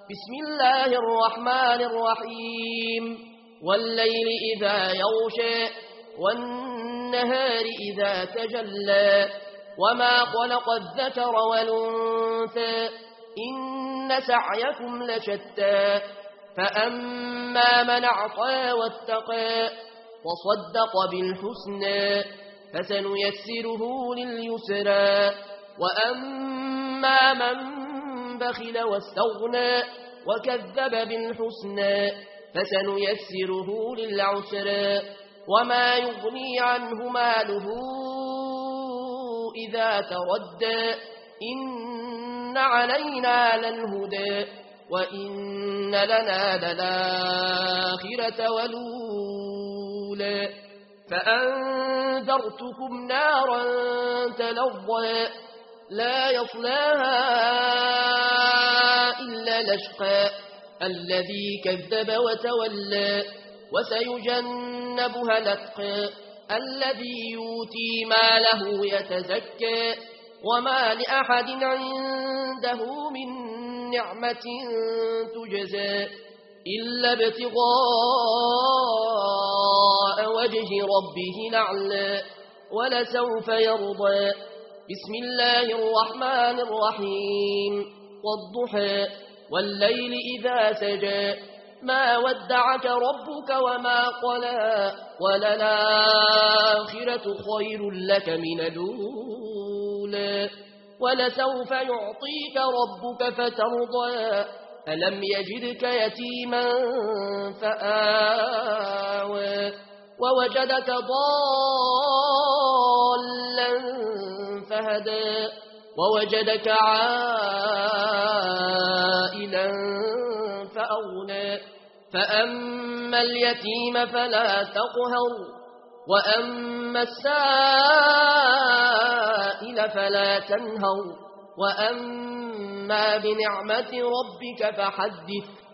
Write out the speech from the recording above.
بسم الله الرحمن الرحيم والليل إذا يغشى والنهار إذا تجلى وما خلق الذكر والأنثى إن سعيكم لشتى فأما من أعطى واتقى وصدق بالحسنى فسنيسره لليسرى وأما من بخل واستغنى وكذب بالحسنى فسنيسره للعسرى وما يغني عنه ماله إذا تردى إن علينا للهدى وإن لنا للآخرة والأولى فأنذرتكم نارا تلظى لا يصلاها إلا الأشقى الذي كذب وتولى وسيجنبها الأتقى الذي يؤتي ماله يتزكى وما لأحد عنده من نعمة تجزى إلا ابتغاء وجه ربه الأعلى ولسوف يرضى بسم الله الرحمن الرحيم والضحى والليل إذا سجى ما ودعك ربك وما قلى وللآخرة خير لك من الأولى ولسوف يعطيك ربك فترضى ألم يجدك يتيما فآوى ووجدك ضالا فهدى ووجدك عائلا فأغنى فأما اليتيم فلا تقهر وأما السائل فلا تنهر وأما بنعمة ربك فحدث